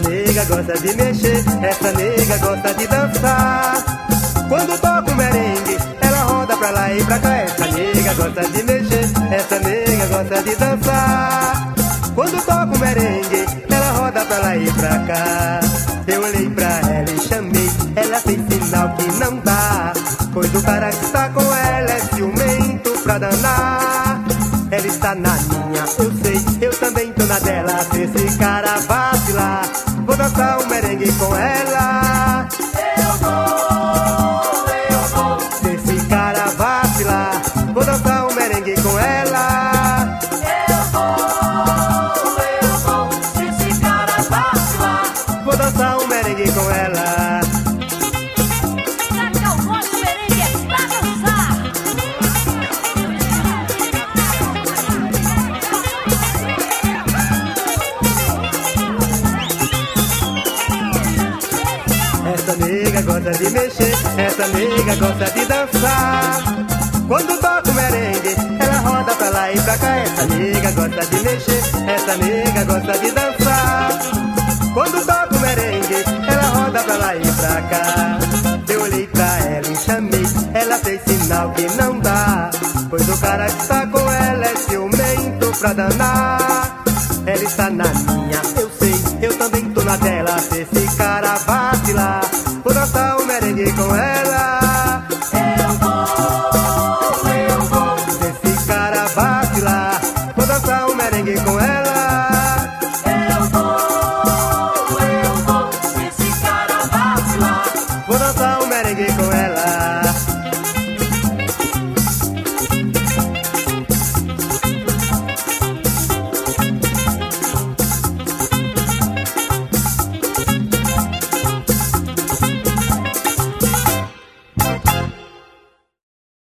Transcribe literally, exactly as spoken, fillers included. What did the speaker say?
nega gosta de mexer, essa nega gosta de dançar. Quando toca o merengue, ela roda pra lá e pra cá. Essa nega gosta de mexer, essa nega gosta de dançar. Quando toca o merengue, ela roda pra lá e pra cá. Eu olhei pra ela e chamei, ela fez sinal que não dá, pois o cara que está com ela é ciumento pra danar. Ela está na minha, eu sei, eu também tô na dela. Se esse cara vacilar, vou dançar um merengue com ela. Eu vou, eu vou. Se esse cara vacilar, vou dançar um merengue com ela. Eu vou, eu vou. Se esse cara vacilar, vou dançar um merengue com ela. saca o nosso merengue é pra dançar. Essa nega gosta de mexer, essa nega gosta de dançar. Quando toca o merengue, ela roda pra lá e pra cá. Essa nega gosta de mexer, essa nega gosta de dançar. Quando toca o merengue, ela roda pra lá e pra cá. Eu olhei pra ela e chamei, ela fez sinal que não dá, pois o cara que está com ela é ciumento pra danar. Ela está na minha, eu sei, eu também tô na dela. Se esse